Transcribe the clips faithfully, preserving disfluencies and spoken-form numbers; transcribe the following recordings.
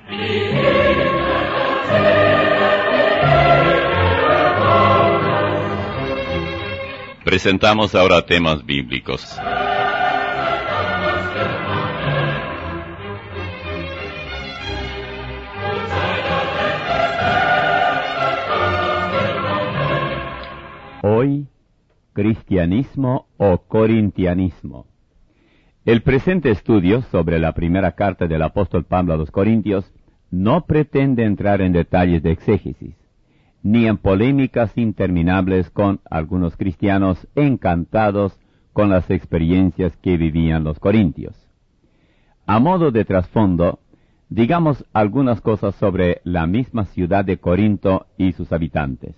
Presentamos ahora temas bíblicos. Hoy, cristianismo o corintianismo. El presente estudio sobre la primera carta del apóstol Pablo a los Corintios no pretende entrar en detalles de exégesis, ni en polémicas interminables con algunos cristianos encantados con las experiencias que vivían los corintios. A modo de trasfondo, digamos algunas cosas sobre la misma ciudad de Corinto y sus habitantes.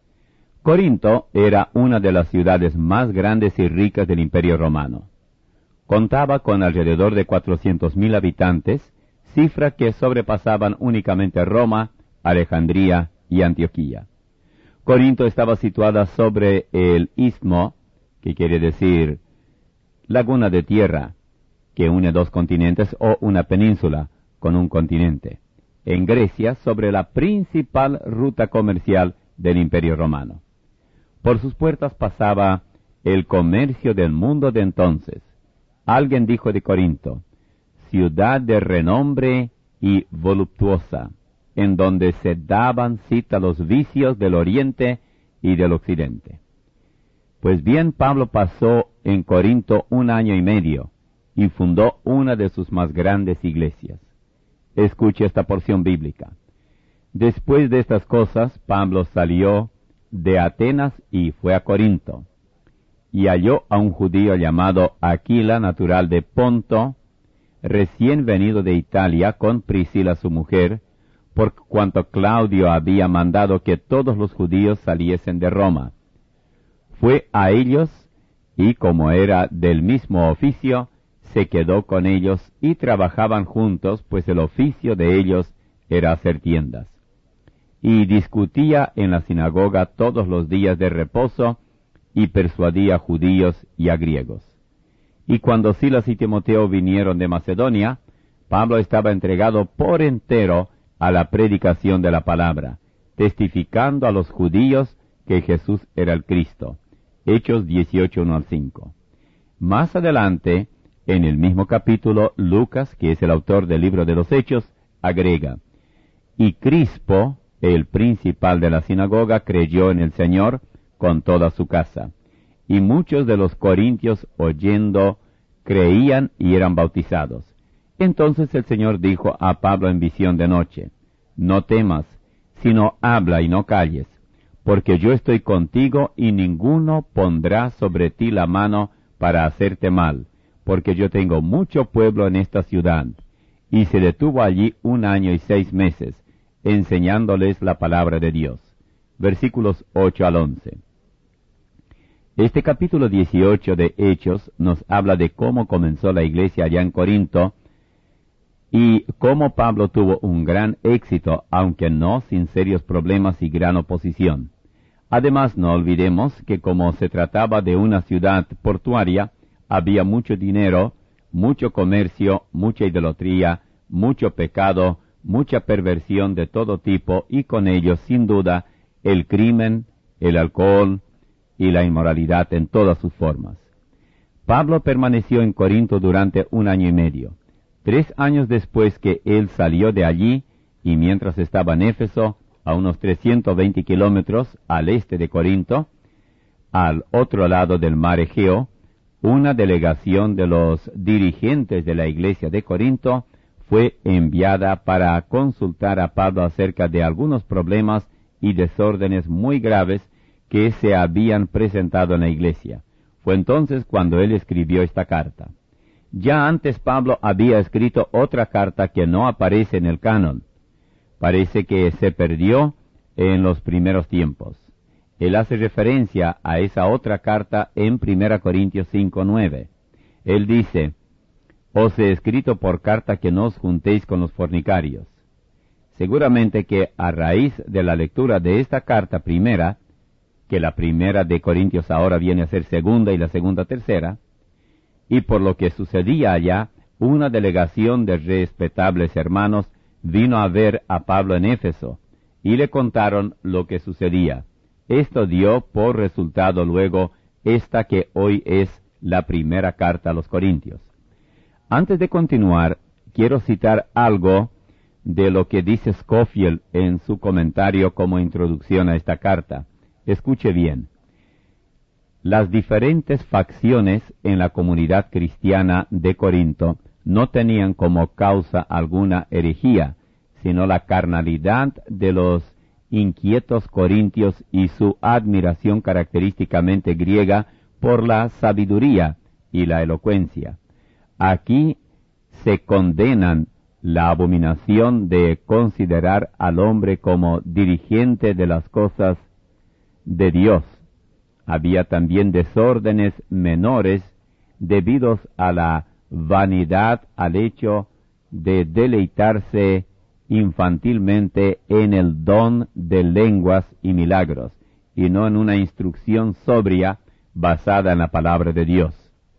Corinto era una de las ciudades más grandes y ricas del Imperio Romano. Contaba con alrededor de cuatrocientos mil habitantes, cifra que sobrepasaban únicamente Roma, Alejandría y Antioquía. Corinto estaba situada sobre el istmo, que quiere decir laguna de tierra, que une dos continentes o una península con un continente, en Grecia, sobre la principal ruta comercial del Imperio Romano. Por sus puertas pasaba el comercio del mundo de entonces. Alguien dijo de Corinto, ciudad de renombre y voluptuosa, en donde se daban cita los vicios del oriente y del occidente. Pues bien, Pablo pasó en Corinto un año y medio, y fundó una de sus más grandes iglesias. Escuche esta porción bíblica. Después de estas cosas, Pablo salió de Atenas y fue a Corinto, y halló a un judío llamado Aquila, natural de Ponto, recién venido de Italia con Priscila su mujer, por cuanto Claudio había mandado que todos los judíos saliesen de Roma. Fue a ellos, y como era del mismo oficio, se quedó con ellos, y trabajaban juntos, pues el oficio de ellos era hacer tiendas. Y discutía en la sinagoga todos los días de reposo, y persuadía a judíos y a griegos. Y cuando Silas y Timoteo vinieron de Macedonia, Pablo estaba entregado por entero a la predicación de la palabra, testificando a los judíos que Jesús era el Cristo. Hechos dieciocho, uno al cinco. Más adelante, en el mismo capítulo, Lucas, que es el autor del libro de los Hechos, agrega, y Crispo, el principal de la sinagoga, creyó en el Señor con toda su casa. Y muchos de los corintios, oyendo, creían y eran bautizados. Entonces el Señor dijo a Pablo en visión de noche, no temas, sino habla y no calles, porque yo estoy contigo y ninguno pondrá sobre ti la mano para hacerte mal, porque yo tengo mucho pueblo en esta ciudad. Y se detuvo allí un año y seis meses, enseñándoles la palabra de Dios. Versículos ocho al once. Este capítulo dieciocho de Hechos nos habla de cómo comenzó la iglesia allá en Corinto y cómo Pablo tuvo un gran éxito, aunque no sin serios problemas y gran oposición. Además, no olvidemos que como se trataba de una ciudad portuaria, había mucho dinero, mucho comercio, mucha idolatría, mucho pecado, mucha perversión de todo tipo y con ello, sin duda, el crimen, el alcohol y la inmoralidad en todas sus formas. Pablo permaneció en Corinto durante un año y medio. Tres años después que él salió de allí, y mientras estaba en Éfeso, a unos trescientos veinte kilómetros al este de Corinto, al otro lado del mar Egeo, una delegación de los dirigentes de la iglesia de Corinto fue enviada para consultar a Pablo acerca de algunos problemas y desórdenes muy graves que se habían presentado en la iglesia. Fue entonces cuando él escribió esta carta. Ya antes Pablo había escrito otra carta que no aparece en el canon. Parece que se perdió en los primeros tiempos. Él hace referencia a esa otra carta en primera Corintios cinco, nueve. Él dice, os he escrito por carta que no os juntéis con los fornicarios. Seguramente que a raíz de la lectura de esta carta primera, que la primera de Corintios ahora viene a ser segunda y la segunda tercera, y por lo que sucedía allá, una delegación de respetables hermanos vino a ver a Pablo en Éfeso, y le contaron lo que sucedía. Esto dio por resultado luego esta que hoy es la primera carta a los Corintios. Antes de continuar, quiero citar algo de lo que dice Scofield en su comentario como introducción a esta carta. Escuche bien. Las diferentes facciones en la comunidad cristiana de Corinto no tenían como causa alguna herejía, sino la carnalidad de los inquietos corintios y su admiración característicamente griega por la sabiduría y la elocuencia. Aquí se condenan la abominación de considerar al hombre como dirigente de las cosas de Dios. Había también desórdenes menores debidos a la vanidad, al hecho de deleitarse infantilmente en el don de lenguas y milagros, y no en una instrucción sobria basada en la palabra de Dios.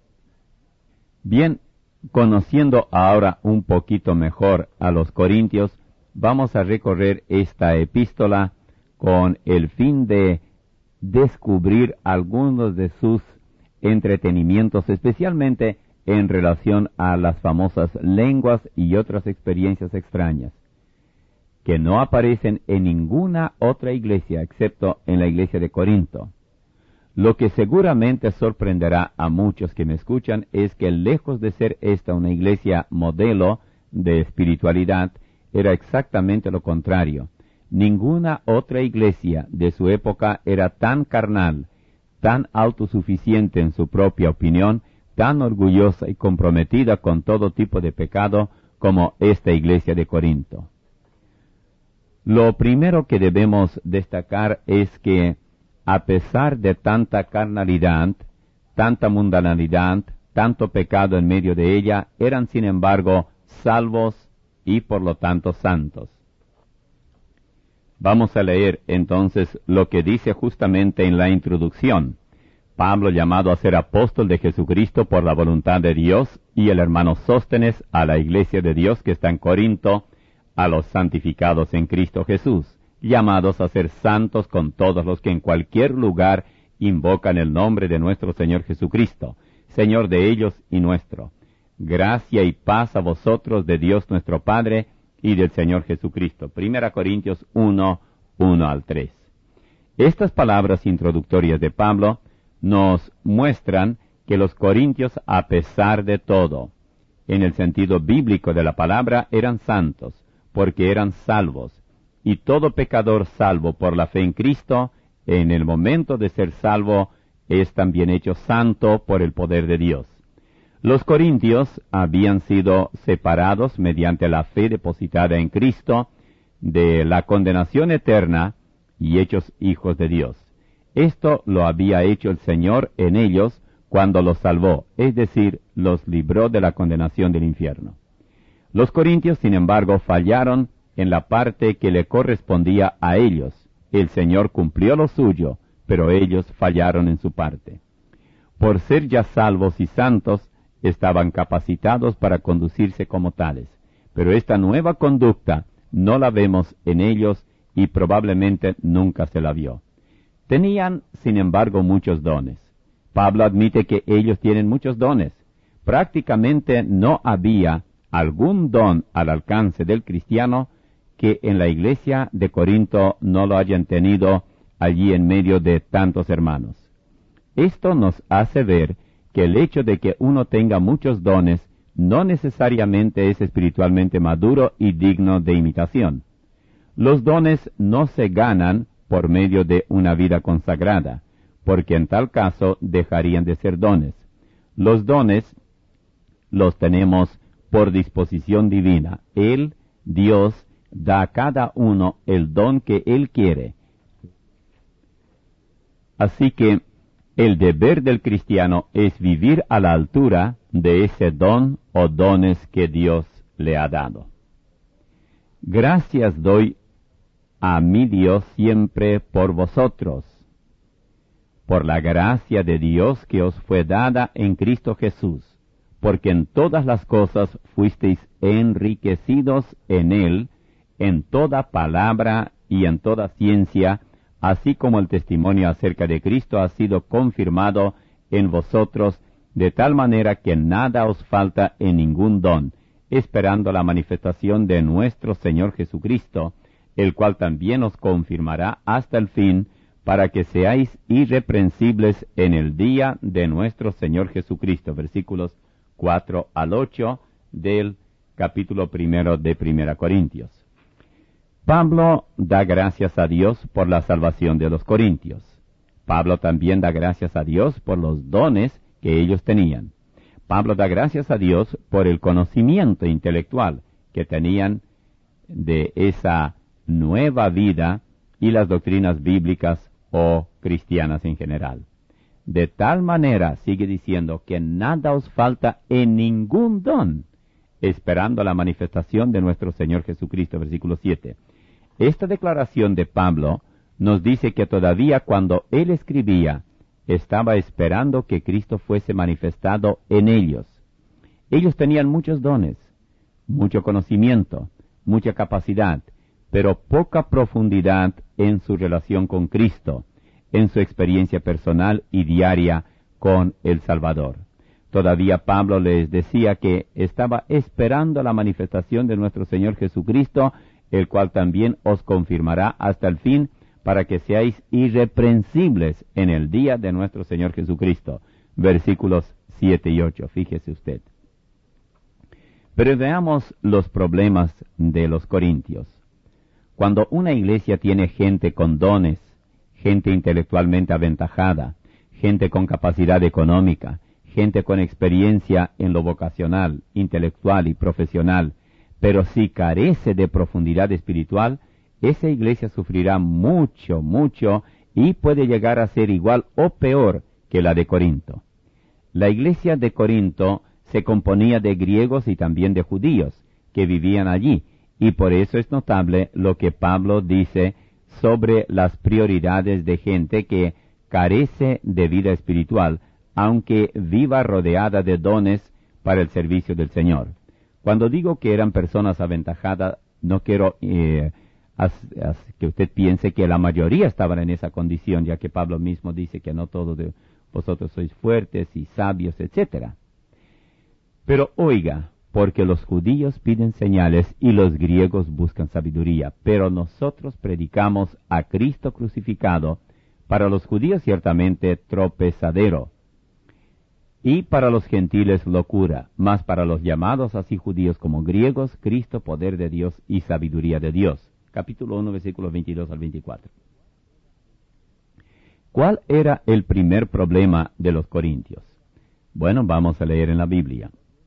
Bien, conociendo ahora un poquito mejor a los corintios, vamos a recorrer esta epístola con el fin de descubrir algunos de sus entretenimientos, especialmente en relación a las famosas lenguas y otras experiencias extrañas, que no aparecen en ninguna otra iglesia excepto en la iglesia de Corinto. Lo que seguramente sorprenderá a muchos que me escuchan es que, lejos de ser esta una iglesia modelo de espiritualidad, era exactamente lo contrario. Ninguna otra iglesia de su época era tan carnal, tan autosuficiente en su propia opinión, tan orgullosa y comprometida con todo tipo de pecado como esta iglesia de Corinto. Lo primero que debemos destacar es que, a pesar de tanta carnalidad, tanta mundanalidad, tanto pecado en medio de ella, eran sin embargo salvos y por lo tanto santos. Vamos a leer entonces lo que dice justamente en la introducción. Pablo, llamado a ser apóstol de Jesucristo por la voluntad de Dios, y el hermano Sóstenes, a la iglesia de Dios que está en Corinto, a los santificados en Cristo Jesús, llamados a ser santos con todos los que en cualquier lugar invocan el nombre de nuestro Señor Jesucristo, Señor de ellos y nuestro. Gracia y paz a vosotros de Dios nuestro Padre y del Señor Jesucristo. Primera Corintios uno, uno al tres. Estas palabras introductorias de Pablo nos muestran que los corintios, a pesar de todo, en el sentido bíblico de la palabra, eran santos, porque eran salvos, y todo pecador salvo por la fe en Cristo, en el momento de ser salvo, es también hecho santo por el poder de Dios. Los corintios habían sido separados mediante la fe depositada en Cristo de la condenación eterna y hechos hijos de Dios. Esto lo había hecho el Señor en ellos cuando los salvó, es decir, los libró de la condenación del infierno. Los corintios, sin embargo, fallaron en la parte que le correspondía a ellos. El Señor cumplió lo suyo, pero ellos fallaron en su parte. Por ser ya salvos y santos, estaban capacitados para conducirse como tales, pero esta nueva conducta no la vemos en ellos y probablemente nunca se la vio. Tenían, sin embargo, muchos dones. Pablo admite que ellos tienen muchos dones. Prácticamente no había algún don al alcance del cristiano que en la iglesia de Corinto no lo hayan tenido allí en medio de tantos hermanos. Esto nos hace ver que el hecho de que uno tenga muchos dones no necesariamente es espiritualmente maduro y digno de imitación. Los dones no se ganan por medio de una vida consagrada, porque en tal caso dejarían de ser dones. Los dones los tenemos por disposición divina. Él, Dios, da a cada uno el don que Él quiere. Así que el deber del cristiano es vivir a la altura de ese don o dones que Dios le ha dado. Gracias doy a mi Dios siempre por vosotros, por la gracia de Dios que os fue dada en Cristo Jesús, porque en todas las cosas fuisteis enriquecidos en Él en toda palabra y en toda ciencia, así como el testimonio acerca de Cristo ha sido confirmado en vosotros, de tal manera que nada os falta en ningún don, esperando la manifestación de nuestro Señor Jesucristo, el cual también os confirmará hasta el fin, para que seáis irreprensibles en el día de nuestro Señor Jesucristo. Versículos cuatro al ocho del capítulo primero de Primera Corintios. Pablo da gracias a Dios por la salvación de los corintios. Pablo también da gracias a Dios por los dones que ellos tenían. Pablo da gracias a Dios por el conocimiento intelectual que tenían de esa nueva vida y las doctrinas bíblicas o cristianas en general. De tal manera, sigue diciendo, que nada os falta en ningún don, esperando la manifestación de nuestro Señor Jesucristo. Versículo siete. Esta declaración de Pablo nos dice que todavía cuando él escribía, estaba esperando que Cristo fuese manifestado en ellos. Ellos tenían muchos dones, mucho conocimiento, mucha capacidad, pero poca profundidad en su relación con Cristo, en su experiencia personal y diaria con el Salvador. Todavía Pablo les decía que estaba esperando la manifestación de nuestro Señor Jesucristo, el cual también os confirmará hasta el fin, para que seáis irreprensibles en el día de nuestro Señor Jesucristo. Versículos siete y ocho, fíjese usted. Pero veamos los problemas de los corintios. Cuando una iglesia tiene gente con dones, gente intelectualmente aventajada, gente con capacidad económica, gente con experiencia en lo vocacional, intelectual y profesional, pero si carece de profundidad espiritual, esa iglesia sufrirá mucho, mucho, y puede llegar a ser igual o peor que la de Corinto. La iglesia de Corinto se componía de griegos y también de judíos que vivían allí, y por eso es notable lo que Pablo dice sobre las prioridades de gente que carece de vida espiritual, aunque viva rodeada de dones para el servicio del Señor. Cuando digo que eran personas aventajadas, no quiero eh, as, as, que usted piense que la mayoría estaban en esa condición, ya que Pablo mismo dice que no todos de vosotros sois fuertes y sabios, etcétera. Pero oiga, porque los judíos piden señales y los griegos buscan sabiduría, pero nosotros predicamos a Cristo crucificado, para los judíos ciertamente tropezadero, y para los gentiles locura, mas para los llamados así judíos como griegos, Cristo poder de Dios y sabiduría de Dios. Capítulo uno, versículos veintidós al veinticuatro. ¿Cuál era el primer problema de los corintios? Bueno, vamos a leer en la Biblia.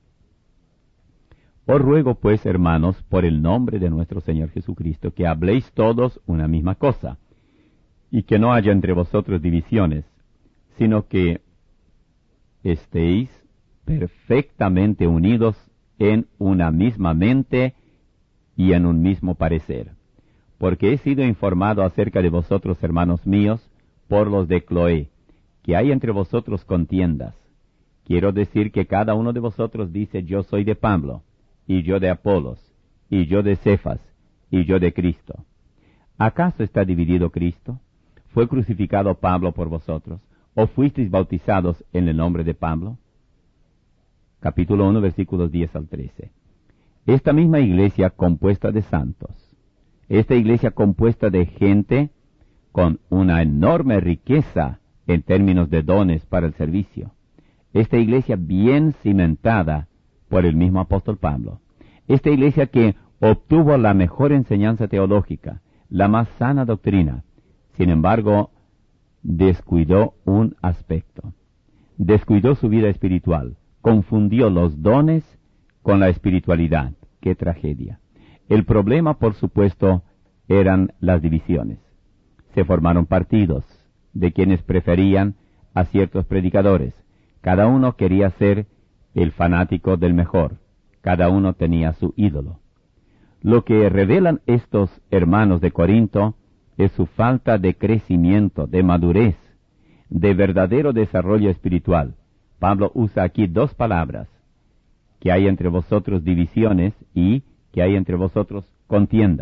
Os ruego pues, hermanos, por el nombre de nuestro Señor Jesucristo, que habléis todos una misma cosa, y que no haya entre vosotros divisiones, sino que estéis perfectamente unidos en una misma mente y en un mismo parecer. Porque he sido informado acerca de vosotros, hermanos míos, por los de Cloé, que hay entre vosotros contiendas. Quiero decir que cada uno de vosotros dice, yo soy de Pablo, y yo de Apolos, y yo de Cefas, y yo de Cristo. ¿Acaso está dividido Cristo? ¿Fue crucificado Pablo por vosotros? ¿O fuisteis bautizados en el nombre de Pablo? Capítulo uno, versículos diez al trece. Esta misma iglesia compuesta de santos, esta iglesia compuesta de gente con una enorme riqueza en términos de dones para el servicio, esta iglesia bien cimentada por el mismo apóstol Pablo, esta iglesia que obtuvo la mejor enseñanza teológica, la más sana doctrina, sin embargo, descuidó un aspecto, descuidó su vida espiritual, confundió los dones con la espiritualidad. ¡Qué tragedia! El problema, por supuesto, eran las divisiones. Se formaron partidos de quienes preferían a ciertos predicadores. Cada uno quería ser el fanático del mejor. Cada uno tenía su ídolo. Lo que revelan estos hermanos de Corinto es su falta de crecimiento, de madurez, de verdadero desarrollo espiritual. Pablo usa aquí dos palabras, que hay entre vosotros divisiones y que hay entre vosotros contiendas.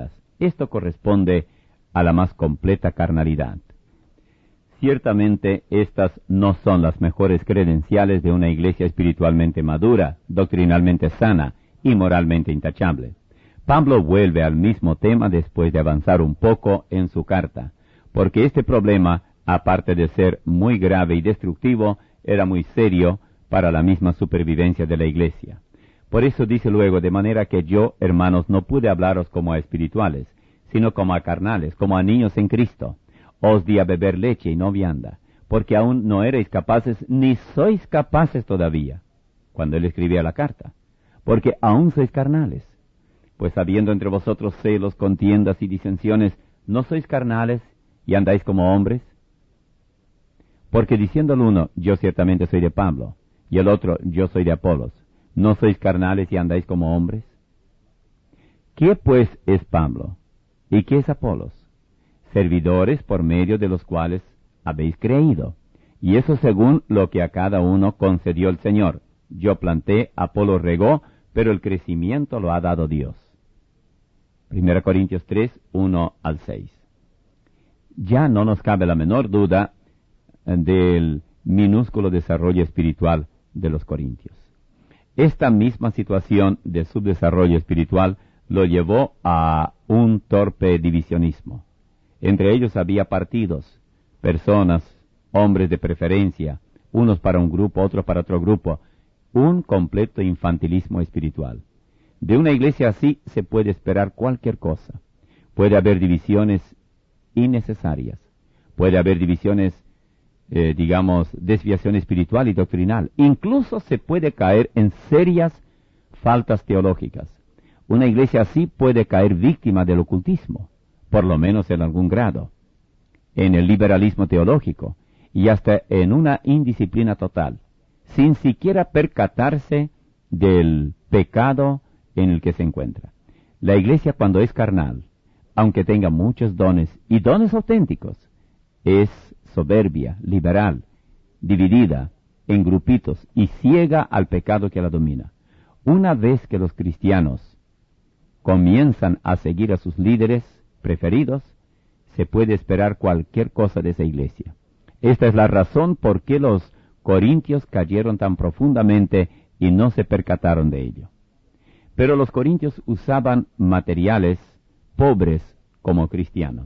esto corresponde a la más completa carnalidad. Ciertamente, estas no son las mejores credenciales de una iglesia espiritualmente madura, doctrinalmente sana y moralmente intachable. Pablo vuelve al mismo tema después de avanzar un poco en su carta, porque este problema, aparte de ser muy grave y destructivo, era muy serio para la misma supervivencia de la iglesia. Por eso dice luego, de manera que yo, hermanos, no pude hablaros como a espirituales, sino como a carnales, como a niños en Cristo. Os di a beber leche y no vianda, porque aún no erais capaces, ni sois capaces todavía, cuando él escribía la carta, porque aún sois carnales. Pues habiendo entre vosotros celos, contiendas y disensiones, ¿no sois carnales y andáis como hombres? Porque diciendo el uno, yo ciertamente soy de Pablo, y el otro, yo soy de Apolos, ¿no sois carnales y andáis como hombres? ¿Qué pues es Pablo? ¿Y qué es Apolos? Servidores por medio de los cuales habéis creído, y eso según lo que a cada uno concedió el Señor. Yo planté, Apolo regó, pero el crecimiento lo ha dado Dios. Primera Corintios tres, uno al seis. Ya no nos cabe la menor duda del minúsculo desarrollo espiritual de los corintios. Esta misma situación de subdesarrollo espiritual lo llevó a un torpe divisionismo. Entre ellos había partidos, personas, hombres de preferencia, unos para un grupo, otros para otro grupo, un completo infantilismo espiritual. De una iglesia así se puede esperar cualquier cosa. Puede haber divisiones innecesarias, puede haber divisiones, eh, digamos, desviación espiritual y doctrinal. Incluso se puede caer en serias faltas teológicas. Una iglesia así puede caer víctima del ocultismo, por lo menos en algún grado, en el liberalismo teológico y hasta en una indisciplina total, sin siquiera percatarse del pecado en el que se encuentra. La iglesia, cuando es carnal, aunque tenga muchos dones y dones auténticos, es soberbia, liberal, dividida en grupitos y ciega al pecado que la domina. Una vez que los cristianos comienzan a seguir a sus líderes preferidos, se puede esperar cualquier cosa de esa iglesia. Esta es la razón por qué los corintios cayeron tan profundamente y no se percataron de ello. Pero los corintios usaban materiales pobres como cristianos.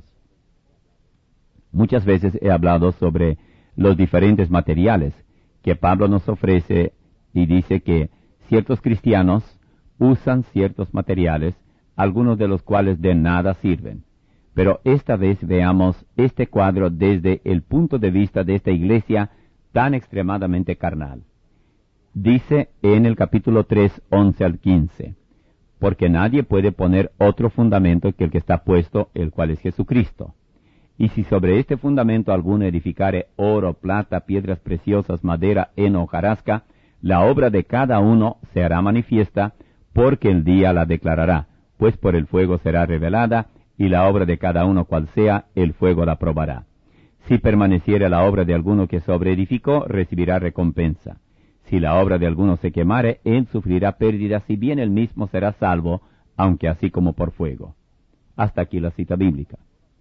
Muchas veces he hablado sobre los diferentes materiales que Pablo nos ofrece y dice que ciertos cristianos usan ciertos materiales, algunos de los cuales de nada sirven. Pero esta vez veamos este cuadro desde el punto de vista de esta iglesia tan extremadamente carnal. Dice en el capítulo tres, once al quince, porque nadie puede poner otro fundamento que el que está puesto, el cual es Jesucristo. Y si sobre este fundamento alguno edificare oro, plata, piedras preciosas, madera, heno, hojarasca, la obra de cada uno se hará manifiesta, porque el día la declarará, pues por el fuego será revelada, y la obra de cada uno cual sea, el fuego la probará. Si permaneciere la obra de alguno que sobreedificó, recibirá recompensa. Si la obra de alguno se quemare, él sufrirá pérdida, si bien él mismo será salvo, aunque así como por fuego. Hasta aquí la cita bíblica.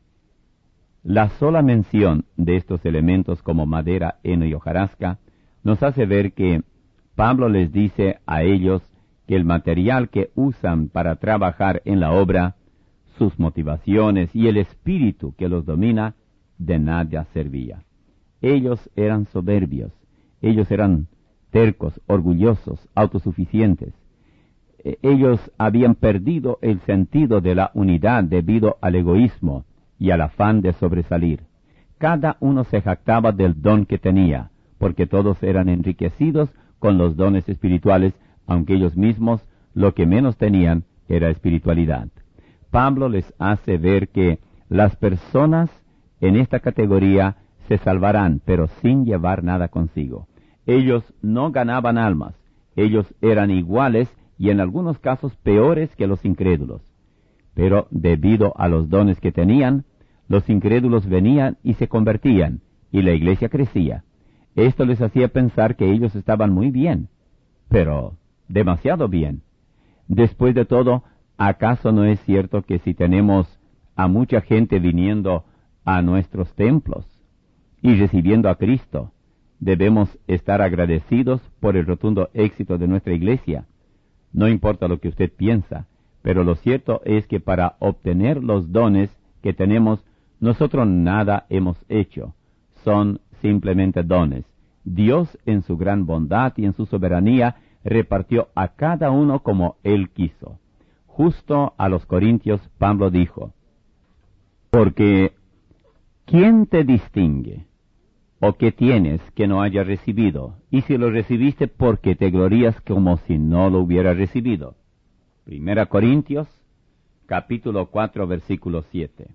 La sola mención de estos elementos como madera, heno y hojarasca nos hace ver que Pablo les dice a ellos que el material que usan para trabajar en la obra, sus motivaciones y el espíritu que los domina, de nada servía. Ellos eran soberbios, ellos eran tercos, orgullosos, autosuficientes. Ellos habían perdido el sentido de la unidad debido al egoísmo y al afán de sobresalir. Cada uno se jactaba del don que tenía, porque todos eran enriquecidos con los dones espirituales, aunque ellos mismos lo que menos tenían era espiritualidad. Pablo les hace ver que las personas en esta categoría se salvarán, pero sin llevar nada consigo. Ellos no ganaban almas, ellos eran iguales y en algunos casos peores que los incrédulos. Pero debido a los dones que tenían, los incrédulos venían y se convertían, y la iglesia crecía. Esto les hacía pensar que ellos estaban muy bien, pero demasiado bien. Después de todo, ¿acaso no es cierto que si tenemos a mucha gente viniendo a nuestros templos y recibiendo a Cristo. Debemos estar agradecidos por el rotundo éxito de nuestra iglesia. No importa lo que usted piensa, pero lo cierto es que para obtener los dones que tenemos, nosotros nada hemos hecho. Son simplemente dones. Dios, en su gran bondad y en su soberanía, repartió a cada uno como Él quiso. Justo a los Corintios, Pablo dijo, porque ¿quién te distingue? ¿O qué tienes que no haya recibido? Y si lo recibiste, ¿por qué te glorías como si no lo hubiera recibido? Primera Corintios, capítulo cuatro, versículo siete.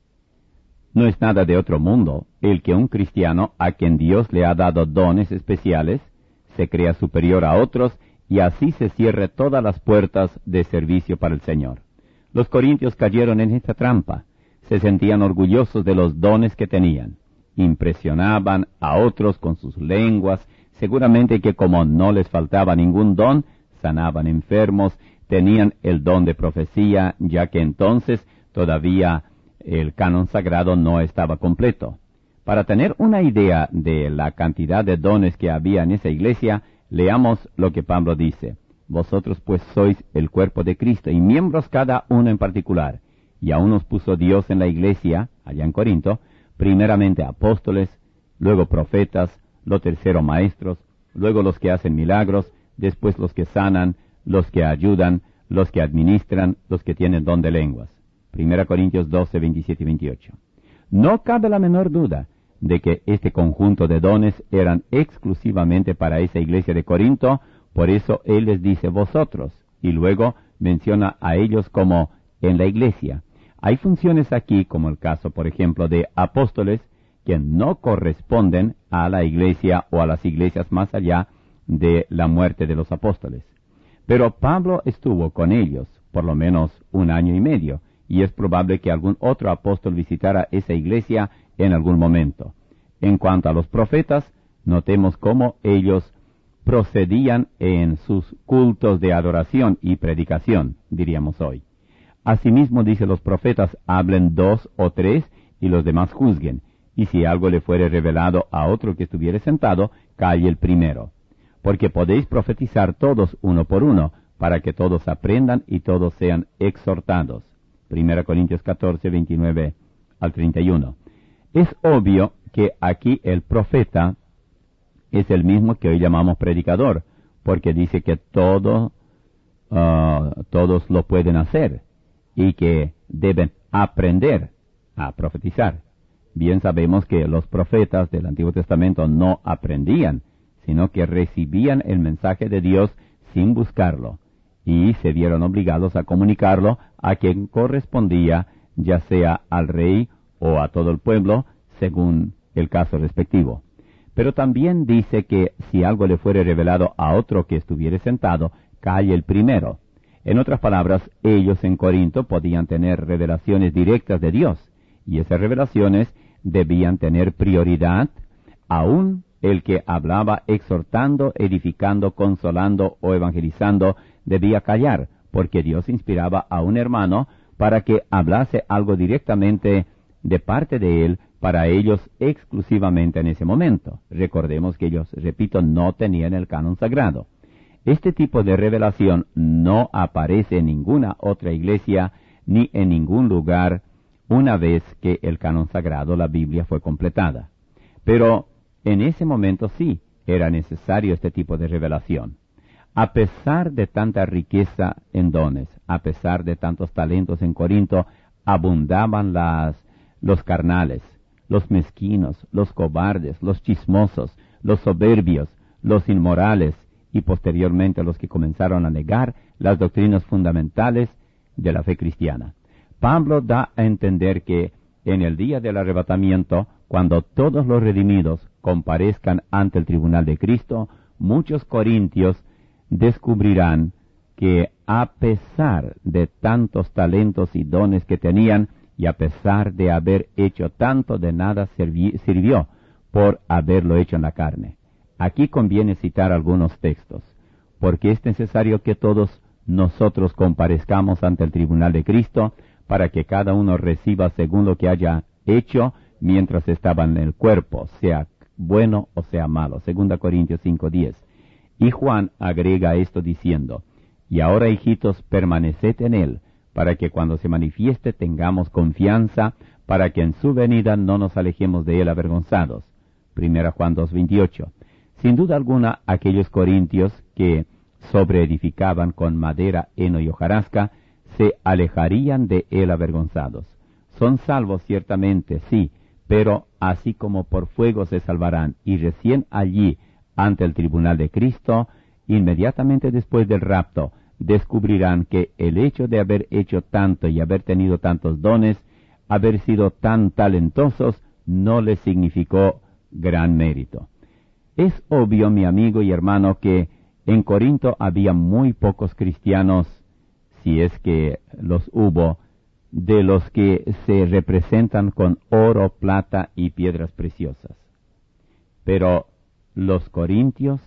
No es nada de otro mundo el que un cristiano a quien Dios le ha dado dones especiales se crea superior a otros y así se cierre todas las puertas de servicio para el Señor. Los corintios cayeron en esta trampa. Se sentían orgullosos de los dones que tenían. Impresionaban a otros con sus lenguas, seguramente que como no les faltaba ningún don, sanaban enfermos, tenían el don de profecía, ya que entonces todavía el canon sagrado no estaba completo. Para tener una idea de la cantidad de dones que había en esa iglesia, leamos lo que Pablo dice. Vosotros pues sois el cuerpo de Cristo y miembros cada uno en particular. Y aún os puso Dios en la iglesia, allá en Corinto, primeramente apóstoles, luego profetas, lo tercero maestros, luego los que hacen milagros, después los que sanan, los que ayudan, los que administran, los que tienen don de lenguas. Primera Corintios doce, veintisiete y veintiocho. No cabe la menor duda de que este conjunto de dones eran exclusivamente para esa iglesia de Corinto, por eso él les dice vosotros, y luego menciona a ellos como en la iglesia. Hay funciones aquí, como el caso, por ejemplo, de apóstoles, que no corresponden a la iglesia o a las iglesias más allá de la muerte de los apóstoles. Pero Pablo estuvo con ellos por lo menos un año y medio, y es probable que algún otro apóstol visitara esa iglesia en algún momento. En cuanto a los profetas, notemos cómo ellos procedían en sus cultos de adoración y predicación, diríamos hoy. Asimismo, dice los profetas, hablen dos o tres, y los demás juzguen, y si algo le fuere revelado a otro que estuviere sentado, calle el primero. Porque podéis profetizar todos uno por uno, para que todos aprendan y todos sean exhortados. Primera Corintios catorce, veintinueve al treinta y uno. Es obvio que aquí el profeta es el mismo que hoy llamamos predicador, porque dice que todo, uh, todos lo pueden hacer, y que deben aprender a profetizar. Bien sabemos que los profetas del Antiguo Testamento no aprendían, sino que recibían el mensaje de Dios sin buscarlo, y se vieron obligados a comunicarlo a quien correspondía, ya sea al rey o a todo el pueblo, según el caso respectivo. Pero también dice que si algo le fuere revelado a otro que estuviere sentado, calle el primero. En otras palabras, ellos en Corinto podían tener revelaciones directas de Dios, y esas revelaciones debían tener prioridad, aún el que hablaba exhortando, edificando, consolando o evangelizando debía callar, porque Dios inspiraba a un hermano para que hablase algo directamente de parte de él para ellos exclusivamente en ese momento. Recordemos que ellos, repito, no tenían el canon sagrado. Este tipo de revelación no aparece en ninguna otra iglesia ni en ningún lugar una vez que el canon sagrado, la Biblia, fue completada. Pero en ese momento sí era necesario este tipo de revelación. A pesar de tanta riqueza en dones, a pesar de tantos talentos en Corinto, abundaban las, los carnales, los mezquinos, los cobardes, los chismosos, los soberbios, los inmorales, y posteriormente los que comenzaron a negar las doctrinas fundamentales de la fe cristiana. Pablo da a entender que en el día del arrebatamiento, cuando todos los redimidos comparezcan ante el tribunal de Cristo, muchos corintios descubrirán que a pesar de tantos talentos y dones que tenían, y a pesar de haber hecho tanto, de nada sirvió por haberlo hecho en la carne. Aquí conviene citar algunos textos, porque es necesario que todos nosotros comparezcamos ante el tribunal de Cristo para que cada uno reciba según lo que haya hecho mientras estaba en el cuerpo, sea bueno o sea malo. Segunda Corintios cinco diez. Y Juan agrega esto diciendo, y ahora, hijitos, permaneced en él, para que cuando se manifieste tengamos confianza, para que en su venida no nos alejemos de él avergonzados. Primera Juan dos veintiocho. Sin duda alguna, aquellos corintios que sobreedificaban con madera, heno y hojarasca, se alejarían de él avergonzados. Son salvos ciertamente, sí, pero así como por fuego se salvarán, y recién allí, ante el tribunal de Cristo, inmediatamente después del rapto, descubrirán que el hecho de haber hecho tanto y haber tenido tantos dones, haber sido tan talentosos, no les significó gran mérito. Es obvio, mi amigo y hermano, que en Corinto había muy pocos cristianos, si es que los hubo, de los que se representan con oro, plata y piedras preciosas. Pero los corintios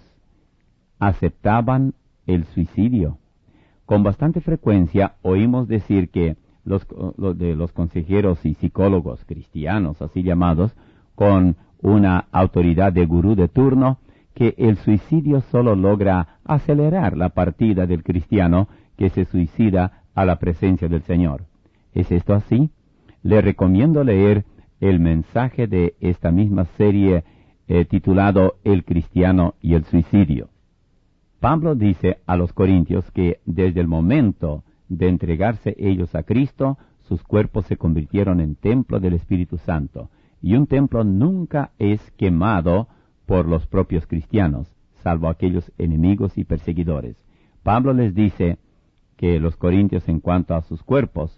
aceptaban el suicidio. Con bastante frecuencia oímos decir que los, los, de los consejeros y psicólogos cristianos, así llamados, con una autoridad de gurú de turno, que el suicidio solo logra acelerar la partida del cristiano que se suicida a la presencia del Señor. ¿Es esto así? Le recomiendo leer el mensaje de esta misma serie eh, titulado El cristiano y el suicidio. Pablo dice a los corintios que desde el momento de entregarse ellos a Cristo, sus cuerpos se convirtieron en templo del Espíritu Santo, y un templo nunca es quemado por los propios cristianos, salvo aquellos enemigos y perseguidores. Pablo les dice que los corintios, en cuanto a sus cuerpos,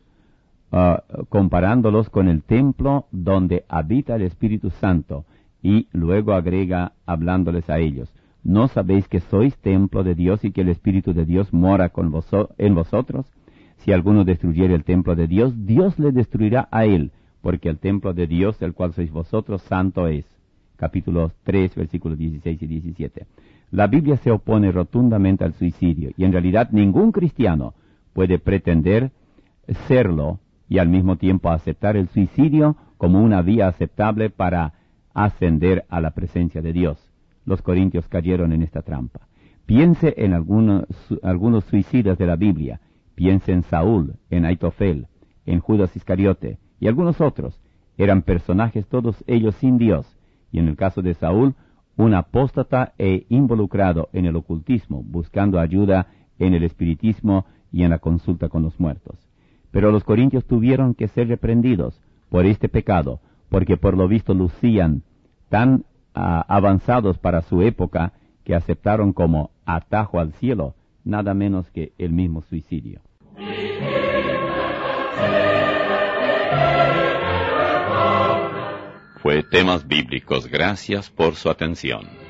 uh, comparándolos con el templo donde habita el Espíritu Santo, y luego agrega hablándoles a ellos, ¿no sabéis que sois templo de Dios y que el Espíritu de Dios mora con voso- en vosotros? Si alguno destruyere el templo de Dios, Dios le destruirá a él, porque el templo de Dios, el cual sois vosotros, santo es. Capítulo tres, versículos dieciséis y diecisiete. La Biblia se opone rotundamente al suicidio, y en realidad ningún cristiano puede pretender serlo y al mismo tiempo aceptar el suicidio como una vía aceptable para ascender a la presencia de Dios. Los corintios cayeron en esta trampa. Piense en algunos, algunos suicidas de la Biblia. Piense en Saúl, en Aitofel, en Judas Iscariote y algunos otros. Eran personajes todos ellos sin Dios, y en el caso de Saúl, un apóstata e involucrado en el ocultismo, buscando ayuda en el espiritismo y en la consulta con los muertos. Pero los corintios tuvieron que ser reprendidos por este pecado, porque por lo visto lucían tan uh, avanzados para su época que aceptaron como atajo al cielo nada menos que el mismo suicidio. Fue Temas Bíblicos. Gracias por su atención.